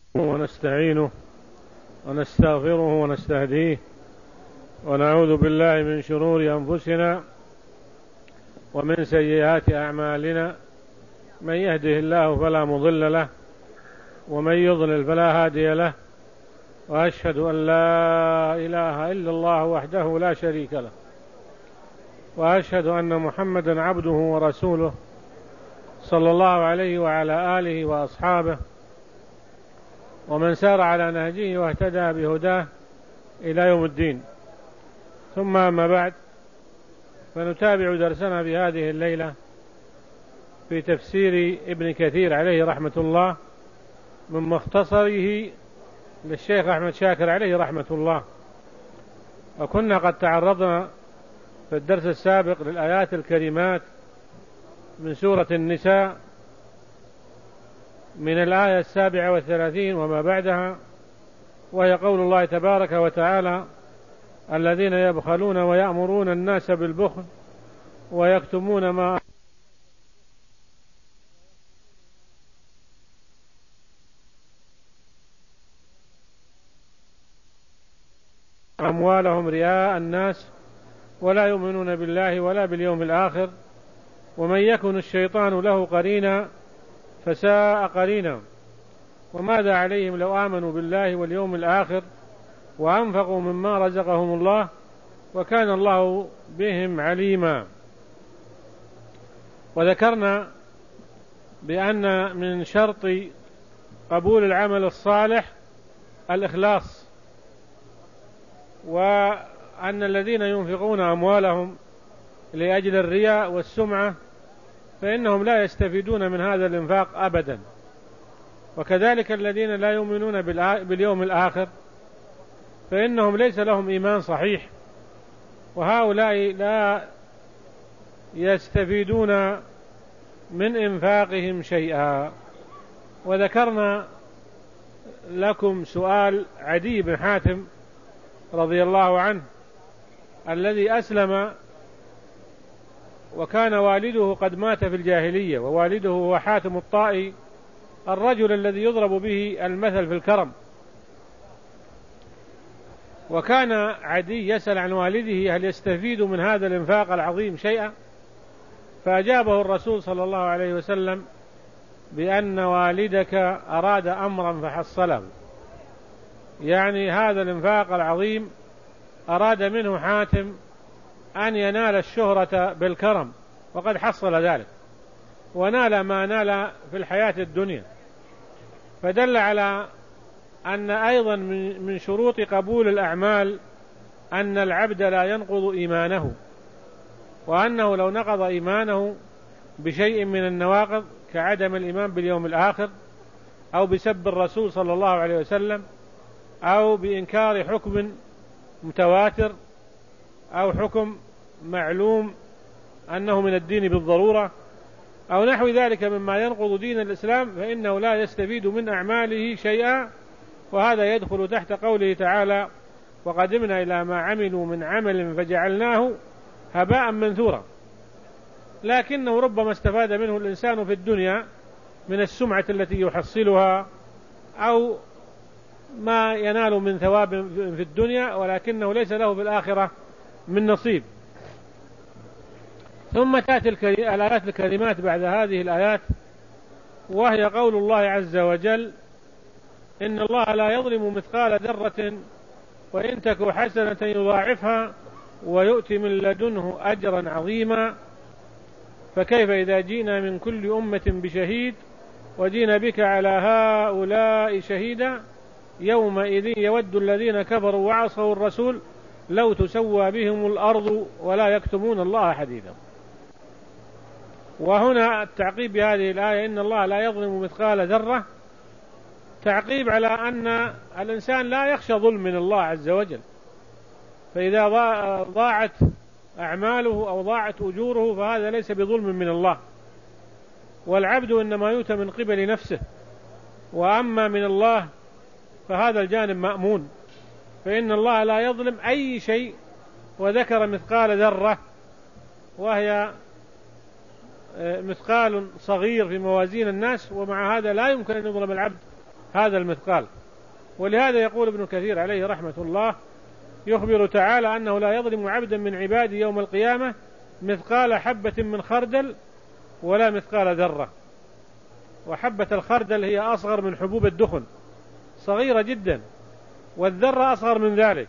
ونستعينه ونستغفره ونستهديه ونعوذ بالله من شرور أنفسنا ومن سيئات أعمالنا. من يهده الله فلا مضل له ومن يضلل فلا هادي له، وأشهد أن لا إله إلا الله وحده لا شريك له، وأشهد أن محمدا عبده ورسوله صلى الله عليه وعلى آله وأصحابه ومن سار على نهجه واهتدى بهداه إلى يوم الدين. ثم أما بعد، فنتابع درسنا بهذه الليلة في تفسير ابن كثير عليه رحمة الله من مختصره للشيخ أحمد شاكر عليه رحمة الله. وكنا قد تعرضنا في الدرس السابق للآيات الكريمات من سورة النساء من الآية 37 وما بعدها، وهي قول الله تبارك وتعالى: الذين يبخلون ويأمرون الناس بالبخل ويكتمون ما أموالهم رئاء الناس ولا يؤمنون بالله ولا باليوم الآخر ومن يكن الشيطان له قرينا فساء قرينا وماذا عليهم لو آمنوا بالله واليوم الآخر وأنفقوا مما رزقهم الله وكان الله بهم عليما. وذكرنا بأن من شرط قبول العمل الصالح الإخلاص، وأن الذين ينفقون أموالهم لأجل الرياء والسمعة فإنهم لا يستفيدون من هذا الإنفاق أبدا، وكذلك الذين لا يؤمنون باليوم الآخر فإنهم ليس لهم إيمان صحيح، وهؤلاء لا يستفيدون من إنفاقهم شيئا. وذكرنا لكم سؤال عدي بن حاتم رضي الله عنه الذي أسلم وكان والده قد مات في الجاهلية، ووالده هو حاتم الطائي الرجل الذي يضرب به المثل في الكرم. وكان عدي يسأل عن والده هل يستفيد من هذا الإنفاق العظيم شيئا، فأجابه الرسول صلى الله عليه وسلم بأن والدك أراد أمرا فحصله، يعني هذا الإنفاق العظيم أراد منه حاتم أن ينال الشهرة بالكرم، وقد حصل ذلك ونال ما نال في الحياة الدنيا. فدل على أن أيضا من شروط قبول الأعمال أن العبد لا ينقض إيمانه، وأنه لو نقض إيمانه بشيء من النواقض كعدم الإيمان باليوم الآخر أو بسب الرسول صلى الله عليه وسلم أو بإنكار حكم متواتر أو حكم معلوم أنه من الدين بالضرورة أو نحو ذلك مما ينقض دين الإسلام، فإنه لا يستفيد من أعماله شيئا. وهذا يدخل تحت قوله تعالى: وقدمنا إلى ما عملوا من عمل فجعلناه هباء منثورا. لكنه ربما استفاد منه الإنسان في الدنيا من السمعة التي يحصلها أو ما ينال من ثواب في الدنيا، ولكنه ليس له في الآخرة من نصيب. ثم تأتي الآيات الكريمات بعد هذه الآيات، وهي قول الله عز وجل: إن الله لا يظلم مثقال ذرة وإن تك حسنة يضاعفها ويؤتي من لدنه أجرا عظيما. فكيف إذا جئنا من كل أمة بشهيد وجئنا بك على هؤلاء شهيدا يومئذ يود الذين كفروا وعصوا الرسول لو تسوى بهم الأرض ولا يكتمون الله حديثا. وهنا التعقيب بهذه الآية: إن الله لا يظلم مثقال ذرة، تعقيب على أن الإنسان لا يخشى ظلم من الله عز وجل، فإذا ضاعت أعماله أو ضاعت أجوره فهذا ليس بظلم من الله، والعبد إنما يؤتى من قبل نفسه، وأما من الله فهذا الجانب مأمون، فإن الله لا يظلم أي شيء. وذكر مثقال ذرة وهي مثقال صغير في موازين الناس، ومع هذا لا يمكن أن يظلم العبد هذا المثقال. ولهذا يقول ابن كثير عليه رحمة الله يخبر تعالى أنه لا يظلم عبدا من عباده يوم القيامة مثقال حبة من خردل ولا مثقال ذرة. وحبة الخردل هي أصغر من حبوب الدخن، صغيرة جدا، والذرة أصغر من ذلك،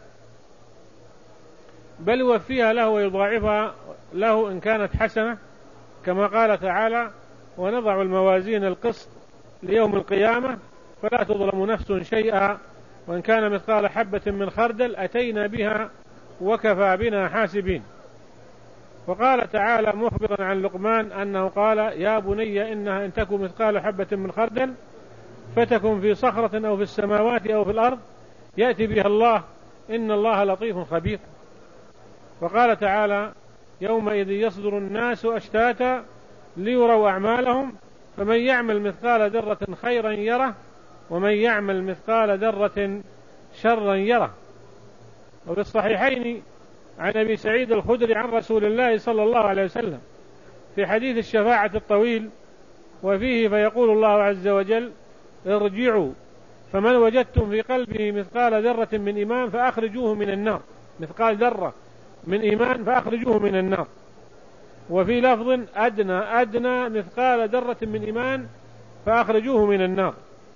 بل يوفيها له ويضاعفها له إن كانت حسنة، كما قال تعالى: ونضع الموازين القسط ليوم القيامة فلا تظلم نفس شيئا وإن كان مثقال حبة من خردل أتينا بها وكفى بنا حاسبين. وقال تعالى مخبرا عن لقمان أنه قال: يا بني إنها إن تكن مثقال حبة من خردل فتكن في صخرة أو في السماوات أو في الأرض يأتي بها الله إن الله لطيف خبير. وقال تعالى: يومئذ يصدر الناس أشتاتا ليروا أعمالهم فمن يعمل مثقال ذرة خيرا يره ومن يعمل مثقال ذرة شرا يره. وفي الصحيحين عن أبي سعيد الخدري عن رسول الله صلى الله عليه وسلم في حديث الشفاعة الطويل وفيه: فيقول الله عز وجل: ارجعوا فمن وجدتم في قلبه مثقال ذرة من إيمان فأخرجوه من النار، مثقال ذرة من إيمان فأخرجوه من النار. وفي لفظ: أدنى مثقال ذرة من إيمان فأخرجوه من النار.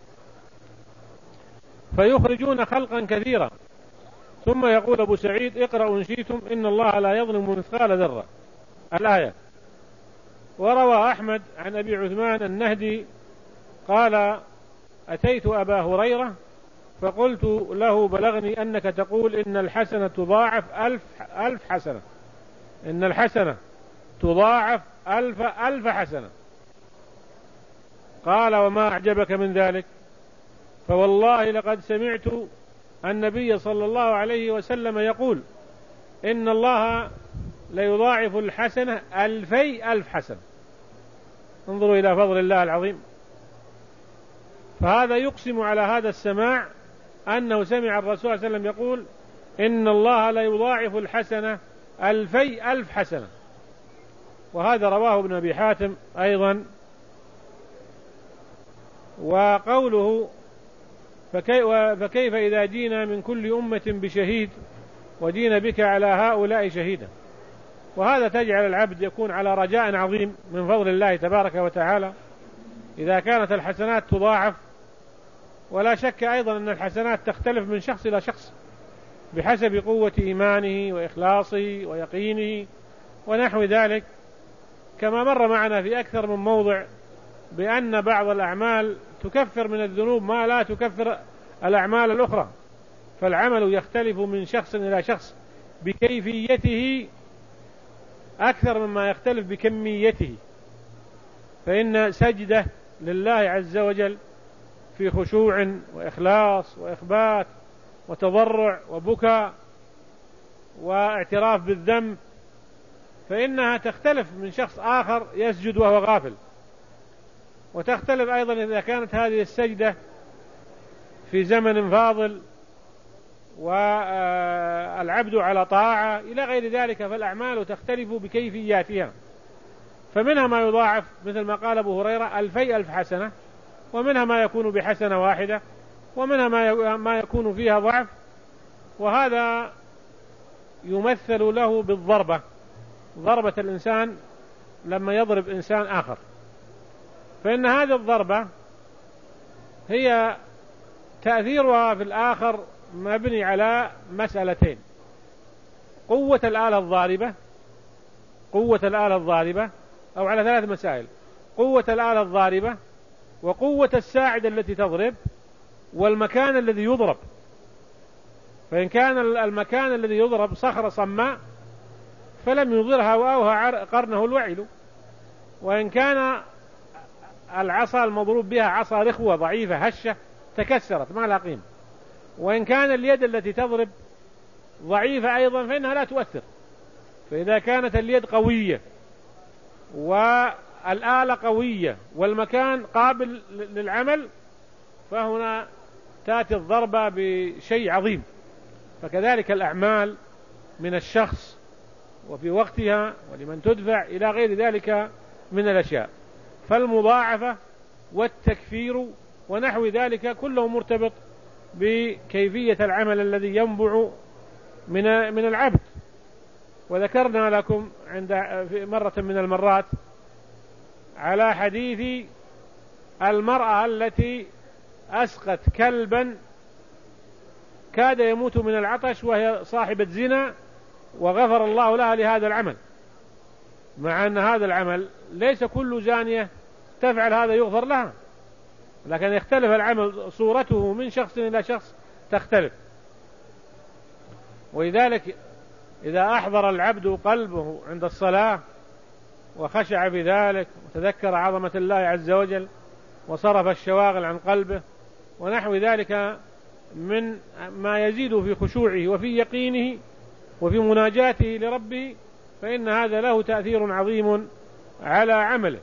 فيخرجون خلقا كثيرا. ثم يقول أبو سعيد: اقرأوا إن شئتم إن الله لا يظلم مثقال ذرة، الآية. وروى أحمد عن أبي عثمان النهدي قال: أتيت أبا هريرة فقلت له: بلغني أنك تقول إن الحسنة تضاعف ألف حسنة، إن الحسنة تضاعف ألف حسنة. قال: وما أعجبك من ذلك؟ فوالله لقد سمعت النبي صلى الله عليه وسلم يقول: إن الله ليضاعف الحسنة 2000 حسنة. انظروا إلى فضل الله العظيم. فهذا يقسم على هذا السماع أنه سمع الرسول صلى الله عليه وسلم يقول: إن الله ليضاعف الحسنة 2000 حسنة. وهذا رواه ابن أبي حاتم أيضا. وقوله: فكيف إذا جينا من كل أمة بشهيد ودين بك على هؤلاء شهيدا. وهذا تجعل العبد يكون على رجاء عظيم من فضل الله تبارك وتعالى إذا كانت الحسنات تضاعف. ولا شك أيضا أن الحسنات تختلف من شخص إلى شخص بحسب قوة إيمانه وإخلاصه ويقينه ونحو ذلك، كما مر معنا في أكثر من موضع بأن بعض الأعمال تكفر من الذنوب ما لا تكفر الأعمال الأخرى. فالعمل يختلف من شخص إلى شخص بكيفيته أكثر مما يختلف بكميته. فإن سجدة لله عز وجل في خشوع وإخلاص وإخبات وتضرع وبكاء واعتراف بالذنب فإنها تختلف من شخص آخر يسجد وهو غافل. وتختلف أيضا إذا كانت هذه السجدة في زمن فاضل والعبد على طاعة إلى غير ذلك، فالأعمال تختلف بكيفياتها. فمنها ما يضاعف مثل ما قال أبو هريرة 2000 حسنة، ومنها ما يكون بحسنة واحدة، ومنها ما يكون فيها ضعف. وهذا يمثل له بالضربة، ضربة الإنسان لما يضرب إنسان آخر، فإن هذه الضربة هي تأثيرها في الآخر مبني على مسألتين: قوة الآلة الضاربة، أو على 3 مسائل: قوة الآلة الضاربة، وقوة الساعد التي تضرب، والمكان الذي يضرب. فإن كان المكان الذي يضرب صخرة صماء فلم يضرها وأوهى قرنه الوعل، وإن كان العصا المضروب بها عصا رخوة ضعيفة هشة تكسرت ما لا قيمة، وإن كان اليد التي تضرب ضعيفة أيضا فإنها لا تؤثر. فإذا كانت اليد قوية والآلة قوية والمكان قابل للعمل فهنا تأتي الضربة بشيء عظيم. فكذلك الأعمال من الشخص وفي وقتها ولمن تدفع إلى غير ذلك من الأشياء. فالمضاعفة والتكفير ونحو ذلك كله مرتبط بكيفية العمل الذي ينبع من العبد. وذكرنا لكم في مرة من المرات على حديث المرأة التي أسقت كلبا كاد يموت من العطش وهي صاحبة زنا، وغفر الله لها لهذا العمل، مع أن هذا العمل ليس كل زانية تفعل هذا يغفر لها، لكن يختلف العمل، صورته من شخص إلى شخص تختلف. ولذلك إذا أحضر العبد قلبه عند الصلاة وخشع بذلك وتذكر عظمة الله عز وجل وصرف الشواغل عن قلبه ونحو ذلك من ما يزيد في خشوعه وفي يقينه وفي مناجاته لربه، فإن هذا له تأثير عظيم على عمله.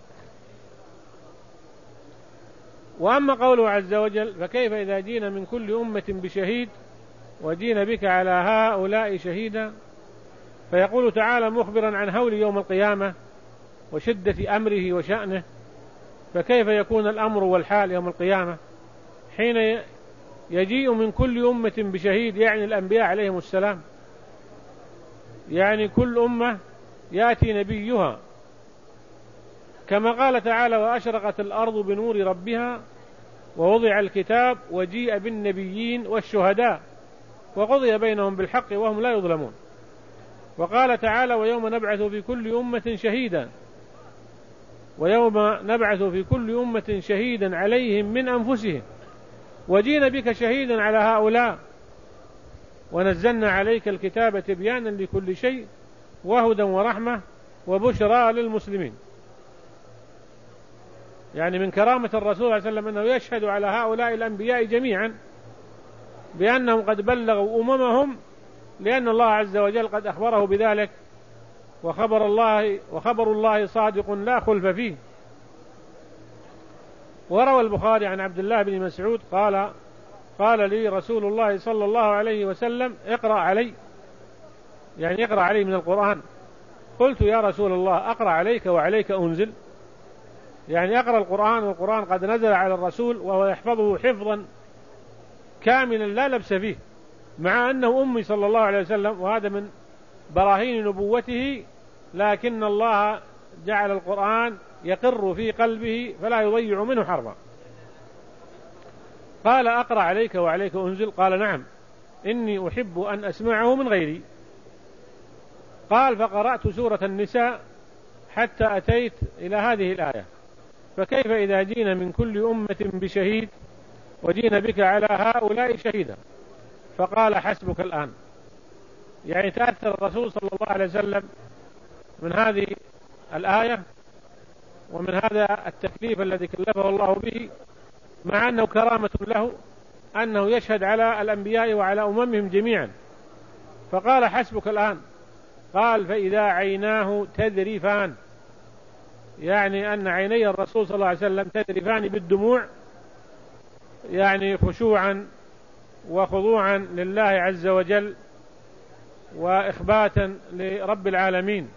وأما قوله عز وجل فكيف إذا جينا من كل أمة بشهيد وجينا بك على هؤلاء شهيدا، فيقول تعالى مخبرا عن هول يوم القيامة وشدة أمره وشأنه، فكيف يكون الأمر والحال يوم القيامة حين يجيء من كل أمة بشهيد، يعني الأنبياء عليهم السلام، يعني كل أمة يأتي نبيها، كما قال تعالى وأشرقت الأرض بنور ربها ووضع الكتاب وجيء بالنبيين والشهداء وقضي بينهم بالحق وهم لا يظلمون. وقال تعالى ويوم نبعث في كل أمة شهيدا، ويوم نبعث في كل أمة شهيدا عليهم من أنفسهم وجينا بك شهيدا على هؤلاء ونزلنا عليك الكتاب تبيانا لكل شيء وهدى ورحمة وبشرى للمسلمين. يعني من كرامة الرسول صلى الله عليه وسلم أنه يشهد على هؤلاء الأنبياء جميعا بأنهم قد بلغوا أممهم، لأن الله عز وجل قد أخبره بذلك، وخبر الله صادق لا خلف فيه. وروى البخاري عن عبد الله بن مسعود قال لي رسول الله صلى الله عليه وسلم اقرأ علي، يعني اقرأ علي من القرآن. قلت يا رسول الله أقرأ عليك وعليك أنزل، يعني أقرأ القرآن والقرآن قد نزل على الرسول وهو يحفظه حفظا كاملا لا لبس فيه، مع أنه أمي صلى الله عليه وسلم، وهذا من براهين نبوته، لكن الله جعل القرآن يقر في قلبه فلا يضيع منه حرفا. قال أقرأ عليك وعليك أنزل؟ قال نعم إني أحب أن أسمعه من غيري. قال فقرأت سورة النساء حتى أتيت إلى هذه الآية فكيف إذا جينا من كل أمة بشهيد وجينا بك على هؤلاء شهيدا، فقال حسبك الآن. يعني تأثر الرسول صلى الله عليه وسلم من هذه الآية ومن هذا التكليف الذي كلفه الله به، مع أنه كرامة له أنه يشهد على الأنبياء وعلى أممهم جميعا، فقال حسبك الآن. قال فإذا عيناه تذرفان، يعني أن عيني الرسول صلى الله عليه وسلم تذرفان بالدموع، يعني خشوعا وخضوعا لله عز وجل وإخباتا لرب العالمين.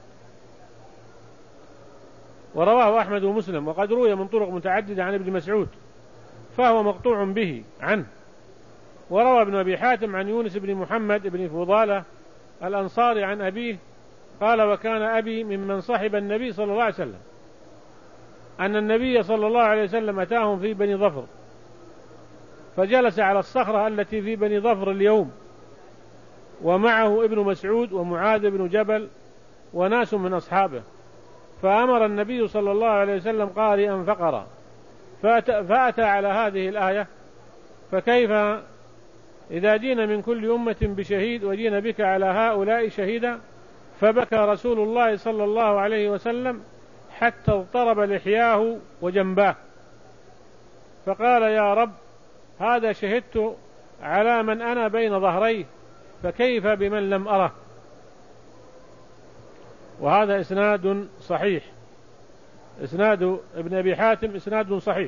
ورواه أحمد ومسلم، وقد روي من طرق متعددة عن ابن مسعود فهو مقطوع به عنه. وروى ابن أبي حاتم عن يونس بن محمد بن فضالة الأنصاري عن أبيه قال وكان أبي ممن صحب النبي صلى الله عليه وسلم، أن النبي صلى الله عليه وسلم أتاهم في بني ظفر فجلس على الصخرة التي في بني ظفر اليوم، ومعه ابن مسعود ومعاذ بن جبل وناس من أصحابه، فأمر النبي صلى الله عليه وسلم قارئا فقرأ، فأتى على هذه الآية فكيف إذا جينا من كل أمة بشهيد وجينا بك على هؤلاء شهيدا، فبكى رسول الله صلى الله عليه وسلم حتى اضطرب لحياه وجنباه، فقال يا رب هذا شهدت على من أنا بين ظهريه فكيف بمن لم أره. وهذا إسناد صحيح، إسناد ابن أبي حاتم إسناد صحيح.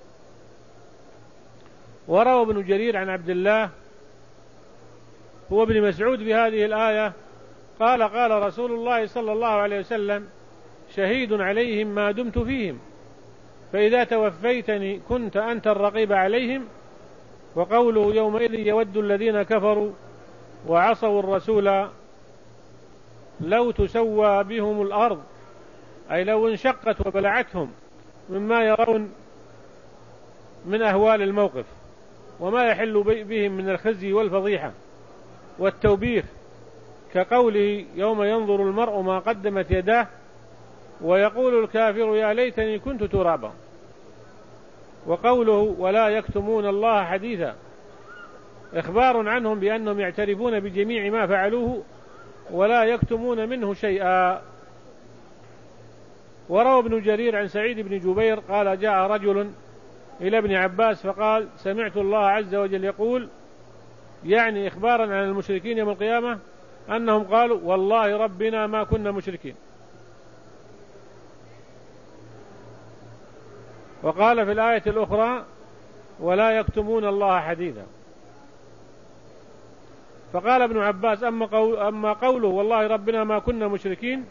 وروى ابن جرير عن عبد الله هو ابن مسعود بهذه الآية قال رسول الله صلى الله عليه وسلم شهيد عليهم ما دمت فيهم، فإذا توفيتني كنت أنت الرقيب عليهم. وقوله يومئذ يود الذين كفروا وعصوا الرسول لو تسوى بهم الأرض، أي لو انشقت وبلعتهم مما يرون من أهوال الموقف وما يحل بهم من الخزي والفضيحة والتوبيخ، كقوله يوم ينظر المرء ما قدمت يداه ويقول الكافر يا ليتني كنت ترابا. وقوله ولا يكتمون الله حديثا، إخبار عنهم بأنهم يعترفون بجميع ما فعلوه ولا يكتمون منه شيئا. وروى ابن جرير عن سعيد بن جبير قال جاء رجل إلى ابن عباس فقال سمعت الله عز وجل يقول، يعني إخبارا عن المشركين يوم القيامة، أنهم قالوا والله ربنا ما كنا مشركين. وقال في الآية الأخرى ولا يكتمون الله حديثا. فقال ابن عباس أما قوله والله ربنا ما كنا مشركين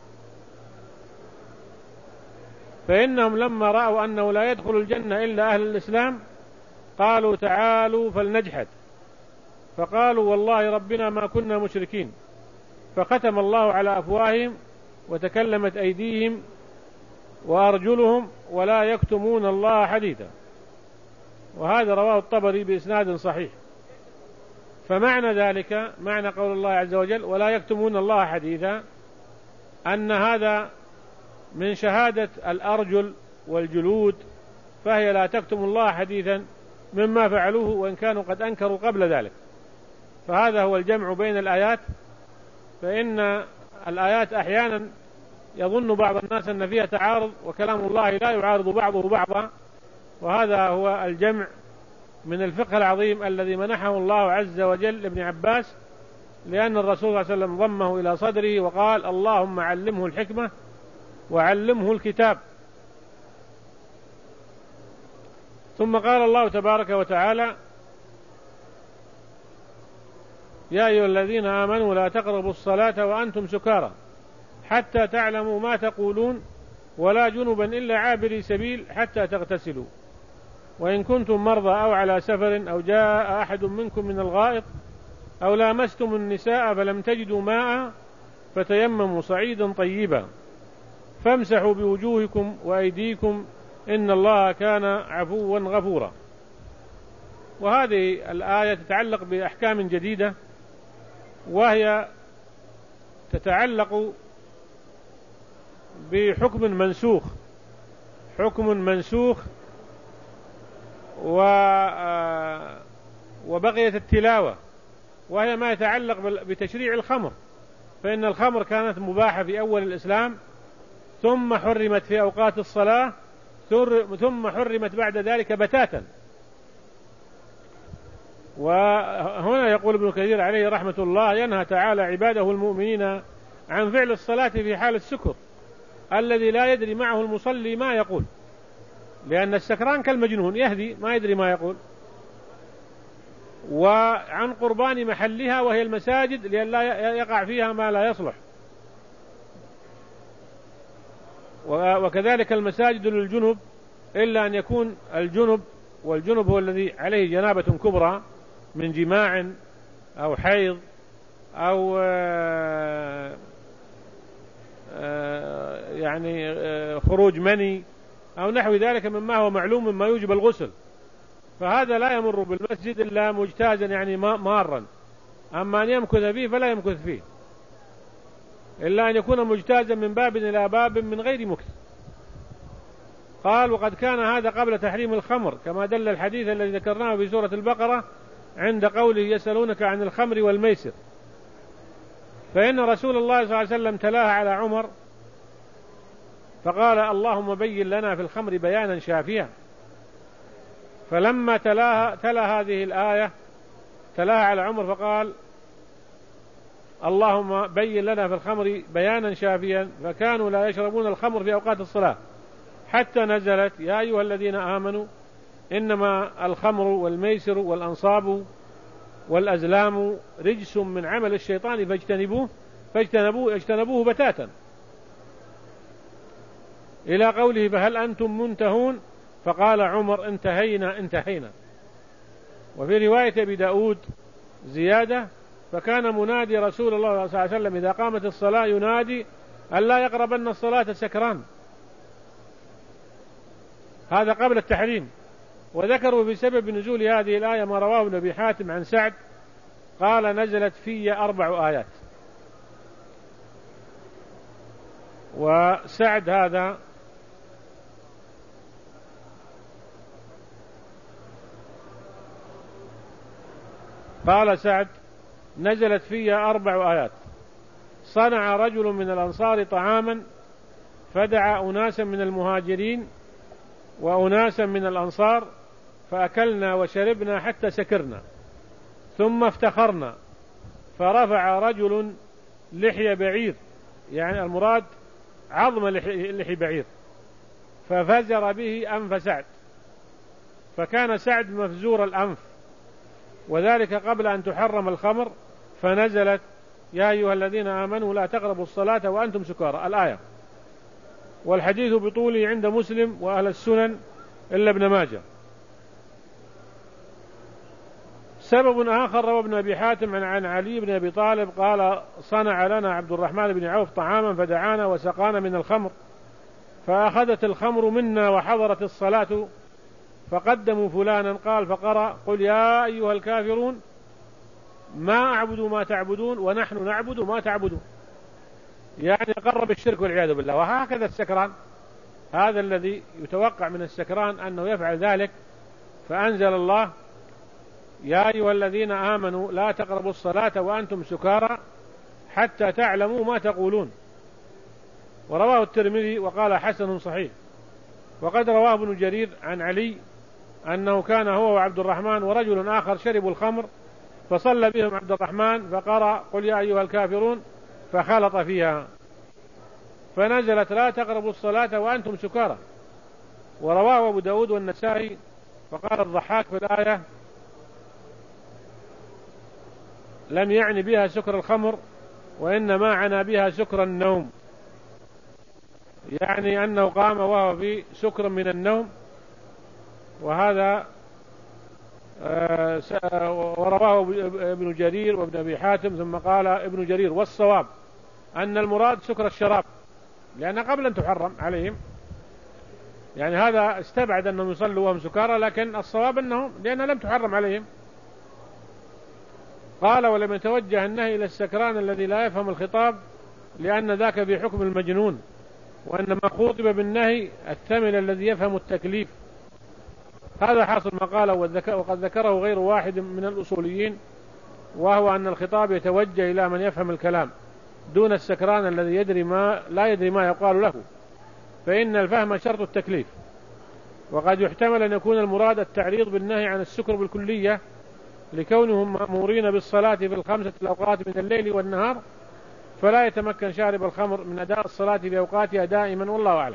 فإنهم لما رأوا أنه لا يدخل الجنة إلا أهل الإسلام قالوا تعالوا فلنجحد، فقالوا والله ربنا ما كنا مشركين، فختم الله على أفواههم وتكلمت أيديهم وأرجلهم ولا يكتمون الله حديثا. وهذا رواه الطبري بإسناد صحيح. فمعنى ذلك معنى قول الله عز وجل ولا يكتمون الله حديثا أن هذا من شهادة الأرجل والجلود، فهي لا تكتم الله حديثا مما فعلوه وإن كانوا قد أنكروا قبل ذلك. فهذا هو الجمع بين الآيات، فإن الآيات أحيانا يظن بعض الناس أن فيها تعارض وكلام الله لا يعارض بعضه بعضا، وهذا هو الجمع من الفقه العظيم الذي منحه الله عز وجل لابن عباس، لأن الرسول صلى الله عليه وسلم ضمه إلى صدره وقال اللهم علمه الحكمة وعلمه الكتاب. ثم قال الله تبارك وتعالى يا أيها الذين آمنوا لا تقربوا الصلاة وأنتم سكارى حتى تعلموا ما تقولون ولا جنبا إلا عابري سبيل حتى تغتسلوا وإن كنتم مرضى أو على سفر أو جاء أحد منكم من الغائط أو لامستم النساء فلم تجدوا ماء فتيمموا صعيدا طيبا فامسحوا بوجوهكم وأيديكم إن الله كان عفوا غفورا. وهذه الآية تتعلق بأحكام جديدة، وهي تتعلق بحكم منسوخ، حكم منسوخ وبقيت التلاوة، وهي ما يتعلق بتشريع الخمر. فإن الخمر كانت مباحة في أول الإسلام، ثم حرمت في أوقات الصلاة، ثم حرمت بعد ذلك بتاتا. وهنا يقول ابن كثير عليه رحمة الله ينهى تعالى عباده المؤمنين عن فعل الصلاة في حال السكر الذي لا يدري معه المصلي ما يقول، لأن السكران كالمجنون يهدي ما يدري ما يقول. وعن قربان محلها وهي المساجد لئلا يقع فيها ما لا يصلح. وكذلك المساجد للجنب إلا أن يكون الجنب، والجنب هو الذي عليه جنابة كبرى من جماع أو حيض أو يعني خروج مني أو نحو ذلك مما هو معلوم مما يوجب الغسل، فهذا لا يمر بالمسجد إلا مجتازا يعني مارا. أما أن يمكث فيه فلا يمكث فيه إلا أن يكون مجتازا من باب إلى باب من غير مكث. قال وقد كان هذا قبل تحريم الخمر كما دل الحديث الذي ذكرناه في سورة البقرة عند قوله يسألونك عن الخمر والميسر، فإن رسول الله صلى الله عليه وسلم تلاها على عمر فقال اللهم بين لنا في الخمر بيانا شافيا. فلما تلا هذه الآية تلاها على عمر فقال اللهم بين لنا في الخمر بيانا شافيا، فكانوا لا يشربون الخمر في أوقات الصلاة حتى نزلت يا أيها الذين آمنوا إنما الخمر والميسر والأنصاب والأزلام رجس من عمل الشيطان فاجتنبوه بتاتا. إلى قوله فهل أنتم منتهون؟ فقال عمر انتهينا انتهينا. وفي رواية أبي داود زيادة فكان منادي رسول الله صلى الله عليه وسلم إذا قامت الصلاة ينادي أن لا يقربن الصلاة سكران، هذا قبل التحريم. وذكروا بسبب نزول هذه الآية ما رواه ابن أبي حاتم عن سعد قال نزلت في 4 آيات. وسعد هذا قال سعد نزلت في 4 آيات. صنع رجل من الأنصار طعاما فدعا أناسا من المهاجرين وأناسا من الأنصار فأكلنا وشربنا حتى سكرنا ثم افتخرنا، فرفع رجل لحي بعير، يعني المراد عظم لحي بعير، ففزر به أنف سعد، فكان سعد مفزور الأنف، وذلك قبل أن تحرم الخمر، فنزلت يا أيها الذين آمنوا لا تقربوا الصلاة وأنتم سكارى الآية. والحديث بطوله عند مسلم وأهل السنن إلا ابن ماجه. سبب آخر روى ابن أبي حاتم عن علي بن أبي طالب قال صنع لنا عبد الرحمن بن عوف طعاما فدعانا وسقانا من الخمر، فأخذت الخمر منا وحضرت الصلاة فقدموا فلانا قال فقرأ قل يا أيها الكافرون ما أعبد ما تعبدون ونحن نعبد ما تعبدون، يعني قرب الشرك والعياذ بالله. وهكذا السكران، هذا الذي يتوقع من السكران أنه يفعل ذلك، فأنزل الله يا أيها الذين آمنوا لا تقربوا الصلاة وأنتم سكارى حتى تعلموا ما تقولون. ورواه الترمذي وقال حسن صحيح. وقد رواه ابن جرير عن علي أنه كان هو وعبد الرحمن ورجل آخر شربوا الخمر فصلى بهم عبد الرحمن فقرأ قل يا أيها الكافرون فخلط فيها، فنزلت لا تقربوا الصلاة وأنتم سكارى. ورواه أبو داود والنسائي. فقال الضحاك في الآية لم يعني بها سكر الخمر وإنما عنا بها سكر النوم، يعني أنه قام وهو في سكر من النوم. وهذا ورواه ابن جرير وابن أبي حاتم. ثم قال ابن جرير والصواب أن المراد سكر الشراب لأن قبل أن تحرم عليهم، يعني هذا استبعد أنهم يصلوا وهم سكارى، لكن الصواب أنهم لأنها لم تحرم عليهم. قال ولم يتوجه النهي إلى السكران الذي لا يفهم الخطاب لأن ذاك في حكم المجنون، وإنما خوطب بالنهي الثمل الذي يفهم التكليف. هذا حاصل ما قاله وقد ذكره غير واحد من الأصوليين، وهو أن الخطاب يتوجه إلى من يفهم الكلام دون السكران الذي لا يدري ما يقال له، فإن الفهم شرط التكليف. وقد يحتمل أن يكون المراد التعريض بالنهي عن السكر بالكلية لكونهم مأمورين بالصلاة في ال5 الأوقات من الليل والنهار، فلا يتمكن شارب الخمر من أداء الصلاة في أوقاتها دائما، والله أعلم.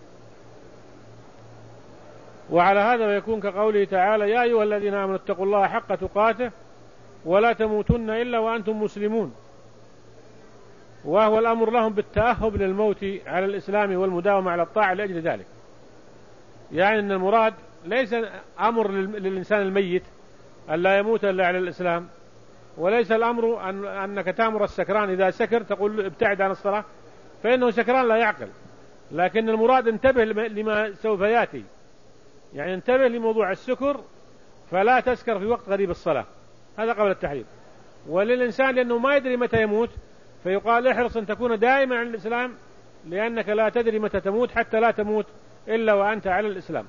وعلى هذا يكون كقوله تعالى يا أيها الذين آمنوا اتقوا الله حق تقاته ولا تموتن إلا وأنتم مسلمون، وهو الأمر لهم بالتأهب للموت على الإسلام والمداومة على الطاعة لأجل ذلك. يعني أن المراد ليس أمر للإنسان الميت أن لا يموت إلا على الإسلام، وليس الأمر أنك تأمر السكران إذا سكر تقول ابتعد عن الصلاة فإنه سكران لا يعقل، لكن المراد انتبه لما سوف يأتي، يعني انتبه لموضوع السكر فلا تسكر في وقت غريب الصلاة، هذا قبل التحريم. وللإنسان لأنه ما يدري متى يموت فيقال احرص أن تكون دائما على الإسلام لأنك لا تدري متى تموت حتى لا تموت إلا وأنت على الإسلام.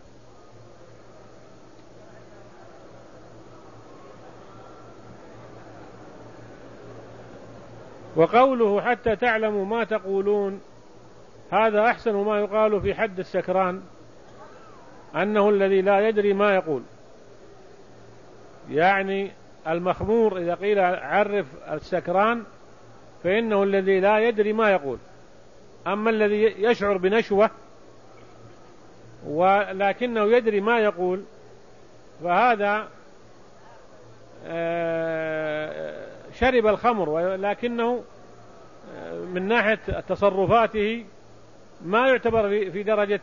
وقوله حتى تعلموا ما تقولون هذا أحسن ما يقال في حد السكران، أنه الذي لا يدري ما يقول، يعني المخمور إذا قيل عرف السكران فإنه الذي لا يدري ما يقول. أما الذي يشعر بنشوة ولكنه يدري ما يقول فهذا شرب الخمر ولكنه من ناحية تصرفاته ما يعتبر في درجة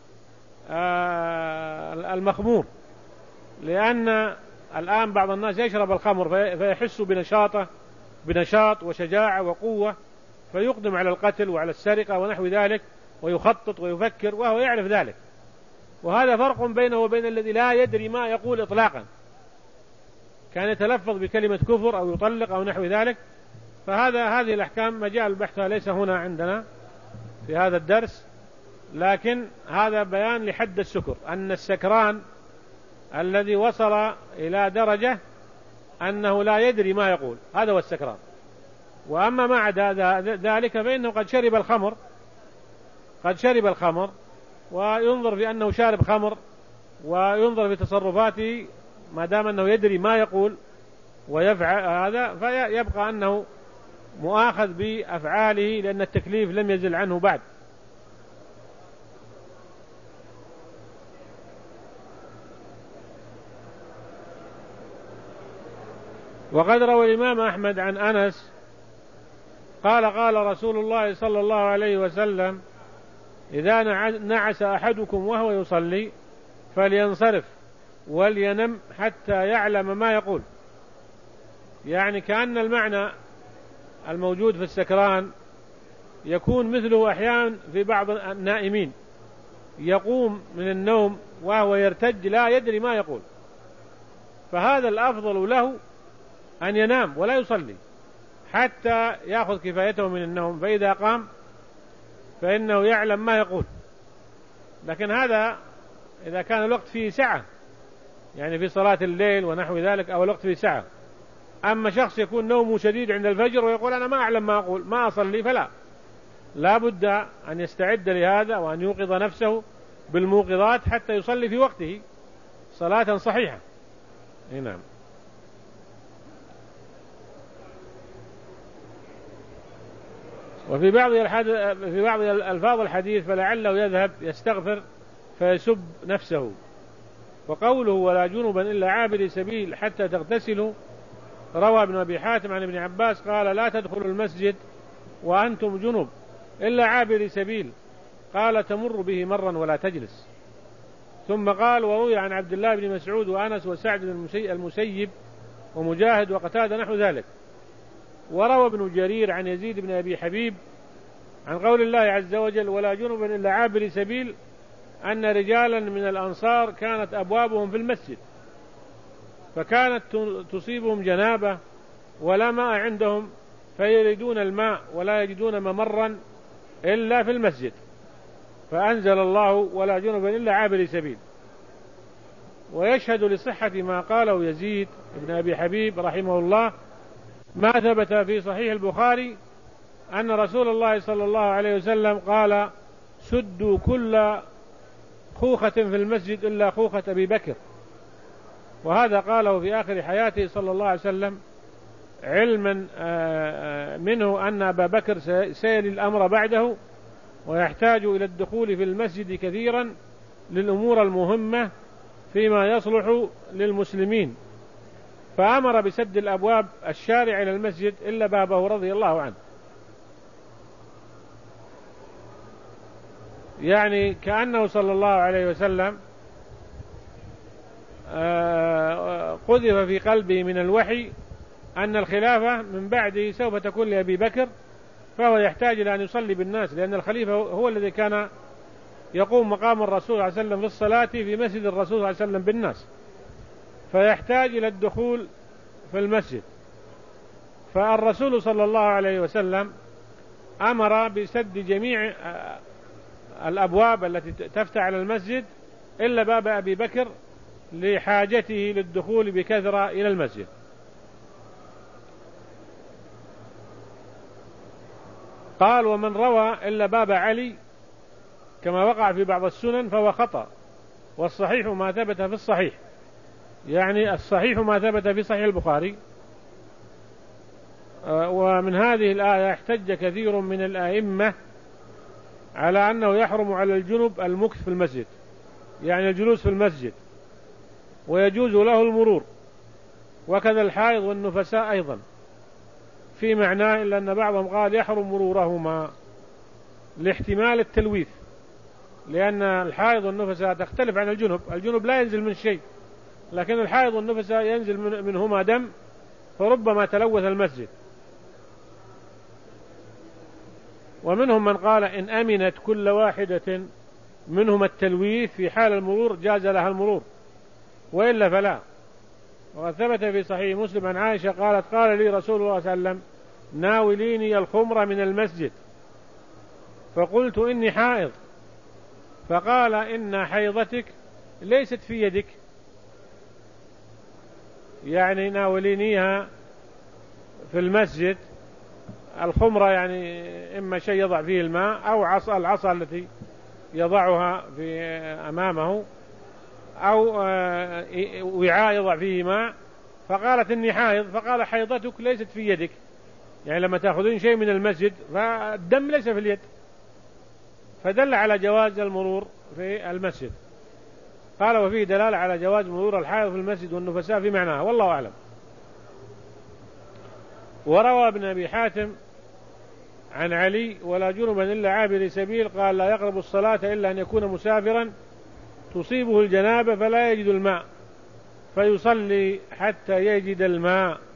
المخمور، لأن الآن بعض الناس يشرب الخمر فيحس بنشاط وشجاعة وقوة، فيقدم على القتل وعلى السرقة ونحو ذلك، ويخطط ويفكر وهو يعرف ذلك. وهذا فرق بينه وبين الذي لا يدري ما يقول إطلاقا، كان يتلفظ بكلمة كفر أو يطلق أو نحو ذلك. هذه الأحكام مجال البحث ليس هنا عندنا في هذا الدرس، لكن هذا بيان لحد السكر، أن السكران الذي وصل إلى درجة أنه لا يدري ما يقول، هذا هو السكران. وأما ما عدا ذلك فإنه قد شرب الخمر وينظر في أنه شارب خمر، وينظر في تصرفاته ما دام أنه يدري ما يقول ويفعل هذا، فيبقى أنه مؤاخذ بأفعاله، لأن التكليف لم يزل عنه بعد. وقد روى الإمام أحمد عن أنس قال رسول الله صلى الله عليه وسلم: إذا نعس أحدكم وهو يصلي فلينصرف ولينم حتى يعلم ما يقول. يعني كأن المعنى الموجود في السكران يكون مثله أحيانا في بعض النائمين، يقوم من النوم وهو يرتج لا يدري ما يقول، فهذا الأفضل له أن ينام ولا يصلي حتى يأخذ كفايته من النوم، فإذا قام فإنه يعلم ما يقول. لكن هذا إذا كان الوقت فيه سعة، يعني في صلاة الليل ونحو ذلك، أو الوقت فيه سعة. أما شخص يكون نومه شديد عند الفجر ويقول أنا ما أعلم ما أقول ما أصلي، فلا، لا بد أن يستعد لهذا وأن يوقظ نفسه بالموقظات حتى يصلي في وقته صلاة صحيحة. نعم. وفي بعض ألفاظ الحديث فلعله يذهب يستغفر فيسب نفسه. وقوله ولا جنبا إلا عابر سبيل حتى تغتسلوا، روى ابن أبي حاتم عن ابن عباس قال: لا تدخلوا المسجد وأنتم جنب إلا عابر سبيل، قال: تمر به مرا ولا تجلس. ثم قال: وروي عن عبد الله بن مسعود وأنس وسعد بن المسيب ومجاهد وقتادة نحو ذلك. وروى ابن جرير عن يزيد بن أبي حبيب عن قول الله عز وجل: ولا جنبا إلا عابر سبيل، أن رجالا من الأنصار كانت أبوابهم في المسجد، فكانت تصيبهم جنابة ولا ماء عندهم، فيريدون الماء ولا يجدون ممرا إلا في المسجد، فأنزل الله: ولا جنبا إلا عابر سبيل. ويشهد لصحة ما قاله يزيد بن أبي حبيب رحمه الله ما ثبت في صحيح البخاري أن رسول الله صلى الله عليه وسلم قال: سدوا كل خوخة في المسجد إلا خوخة أبي بكر. وهذا قاله في آخر حياته صلى الله عليه وسلم علما منه أن أبا بكر سيلي الأمر بعده ويحتاج إلى الدخول في المسجد كثيرا للأمور المهمة فيما يصلح للمسلمين، فأمر بسد الأبواب الشارع إلى المسجد إلا بابه رضي الله عنه. يعني كأنه صلى الله عليه وسلم قذف في قلبه من الوحي أن الخلافة من بعده سوف تكون لأبي بكر، فهو يحتاج إلى أن يصلي بالناس، لأن الخليفة هو الذي كان يقوم مقام الرسول صلى الله عليه وسلم في الصلاة في مسجد الرسول صلى الله عليه وسلم بالناس، فيحتاج إلى الدخول في المسجد. فالرسول صلى الله عليه وسلم أمر بسد جميع الأبواب التي تفتح على المسجد إلا باب أبي بكر لحاجته للدخول بكثرة إلى المسجد. قال: ومن روى إلا باب علي كما وقع في بعض السنن فهو خطأ، والصحيح ما ثبت في الصحيح، يعني الصحيح ما ثبت في صحيح البخاري. ومن هذه الآية احتج كثير من الأئمة على أنه يحرم على الجنب المكث في المسجد، يعني الجلوس في المسجد، ويجوز له المرور، وكذا الحائض والنفساء أيضا في معناه، إلا أن بعضهم قال يحرم مرورهما. لاحتمال التلويث، لأن الحائض والنفساء تختلف عن الجنب. الجنب لا ينزل من شيء، لكن الحائض والنفساء ينزل منهما دم، فربما تلوث المسجد. ومنهم من قال إن أمنت كل واحدة منهما التلويث في حال المرور جاز لها المرور، وإلا فلا. وقد ثبت في صحيح مسلم عن عائشة قالت قال لي رسول الله صلى الله عليه وسلم ناوليني الخمر من المسجد، فقلت إني حائض، فقال إن حيضتك ليست في يدك، يعني ناولينيها في المسجد. الخمرة يعني إما شيء يضع فيه الماء أو العصا التي يضعها في أمامه، أو وعاء يضع فيه ماء. فقالت إني حائض، فقال حيضتك ليست في يدك، يعني لما تأخذين شيء من المسجد فالدم ليس في اليد، فدل على جواز المرور في المسجد. قال وفيه دلالة على جواز مرور الحائض في المسجد والنفساء في معناها، والله أعلم. وروى ابن أبي حاتم عن علي ولا جنبا إلا عابر سبيل قال لا يقرب الصلاة إلا أن يكون مسافرا تصيبه الجنابة فلا يجد الماء فيصلي حتى يجد الماء.